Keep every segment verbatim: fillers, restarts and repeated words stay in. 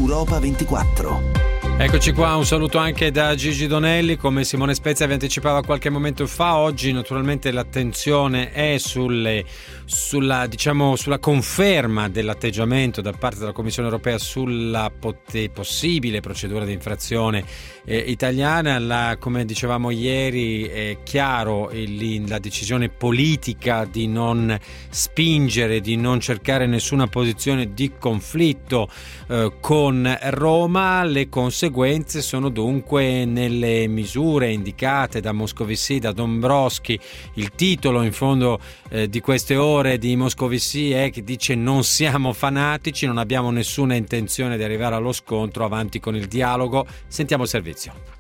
Europa ventiquattro. Eccoci qua, un saluto anche da Gigi Donelli. Come Simone Spezia vi anticipava qualche momento fa, oggi naturalmente l'attenzione è sulle, sulla, diciamo, sulla conferma dell'atteggiamento da parte della Commissione europea sulla pot- possibile procedura di infrazione eh, italiana. La, come dicevamo ieri, è chiaro il, la decisione politica di non spingere, di non cercare nessuna posizione di conflitto eh, con Roma. Le conseguenze sono dunque nelle misure indicate da Moscovici, da Dombrovskis. Il titolo in fondo eh, di queste ore di Moscovici è che dice: non siamo fanatici, non abbiamo nessuna intenzione di arrivare allo scontro, avanti con il dialogo. Sentiamo il servizio.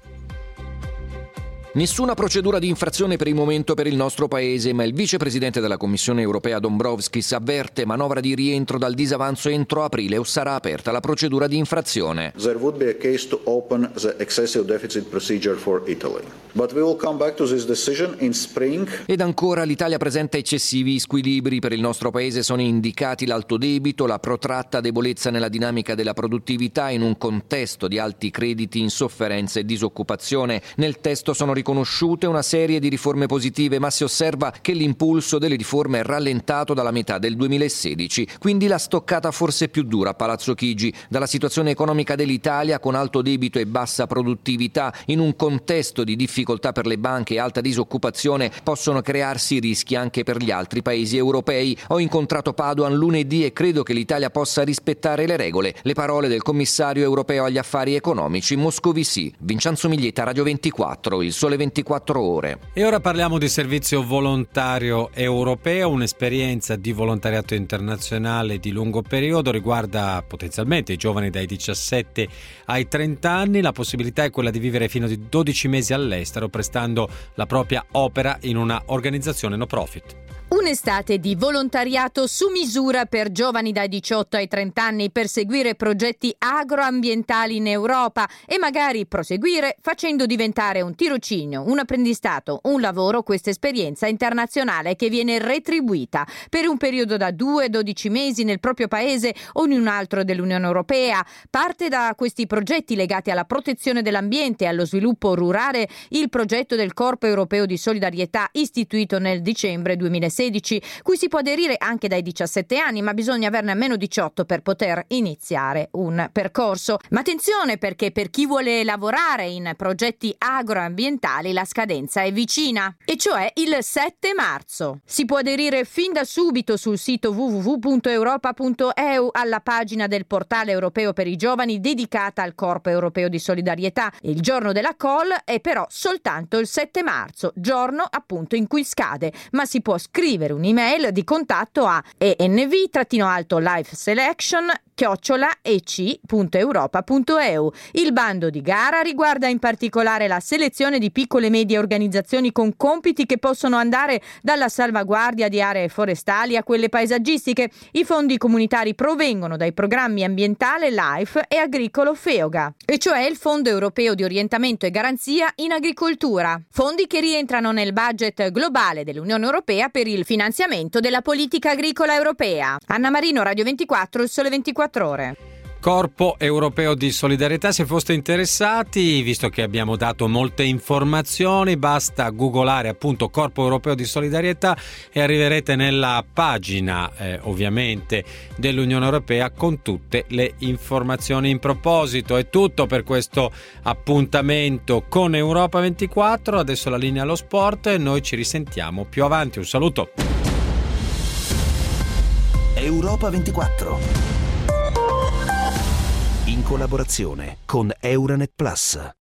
Nessuna procedura di infrazione per il momento per il nostro paese, ma il vicepresidente della Commissione europea Dombrovskis avverte: manovra di rientro dal disavanzo entro aprile o sarà aperta la procedura di infrazione. There would be a case to open the excessive deficit procedure for Italy. But we will come back to this decision in spring. Ed ancora, l'Italia presenta eccessivi squilibri. Per il nostro paese sono indicati l'alto debito, la protratta debolezza nella dinamica della produttività in un contesto di alti crediti, insofferenza e disoccupazione. Nel testo sono riconosciute una serie di riforme positive, ma si osserva che l'impulso delle riforme è rallentato dalla metà del duemilasedici, quindi la stoccata forse più dura a Palazzo Chigi. Dalla situazione economica dell'Italia, con alto debito e bassa produttività, in un contesto di difficoltà per le banche e alta disoccupazione, possono crearsi rischi anche per gli altri paesi europei. Ho incontrato Padoan lunedì e credo che l'Italia possa rispettare le regole. Le parole del commissario europeo agli affari economici Moscovici. Vincenzo Miglietta, Radio ventiquattro, il Sole ventiquattro ore. E ora parliamo di servizio volontario europeo, un'esperienza di volontariato internazionale di lungo periodo, riguarda potenzialmente i giovani dai diciassette ai trenta anni. La possibilità è quella di vivere fino a dodici mesi all'estero prestando la propria opera in una organizzazione no profit. Un'estate di volontariato su misura per giovani dai diciotto ai trenta anni per seguire progetti agroambientali in Europa e magari proseguire facendo diventare un tirocinio, un apprendistato, un lavoro questa esperienza internazionale che viene retribuita per un periodo da due a dodici mesi nel proprio paese o in un altro dell'Unione Europea. Parte da questi progetti legati alla protezione dell'ambiente e allo sviluppo rurale il progetto del Corpo Europeo di Solidarietà istituito nel dicembre duemilasedici, cui si può aderire anche dai diciassette anni, ma bisogna averne almeno diciotto per poter iniziare un percorso. Ma attenzione, perché per chi vuole lavorare in progetti agroambientali la scadenza è vicina, e cioè il sette marzo. Si può aderire fin da subito sul sito w w w punto europa punto e u alla pagina del portale europeo per i giovani dedicata al Corpo Europeo di Solidarietà. Il giorno della call è però soltanto il sette marzo, giorno appunto in cui scade, ma si può scrivere un'email di contatto a env-lifeselection chiocciola e c punto europa punto e u. Il bando di gara riguarda in particolare la selezione di piccole e medie organizzazioni con compiti che possono andare dalla salvaguardia di aree forestali a quelle paesaggistiche. I fondi comunitari provengono dai programmi ambientale LIFE e agricolo FEOGA, e cioè il Fondo Europeo di Orientamento e Garanzia in Agricoltura, fondi che rientrano nel budget globale dell'Unione Europea per il finanziamento della politica agricola europea. Anna Marino, Radio ventiquattro, il Sole ventiquattro ore. Corpo Europeo di Solidarietà. Se foste interessati, visto che abbiamo dato molte informazioni, basta googolare appunto Corpo Europeo di Solidarietà e arriverete nella pagina eh, ovviamente dell'Unione Europea con tutte le informazioni in proposito. È tutto per questo appuntamento con Europa ventiquattro. Adesso la linea allo sport e noi ci risentiamo più avanti. Un saluto. Europa ventiquattro, in collaborazione con Euranet Plus.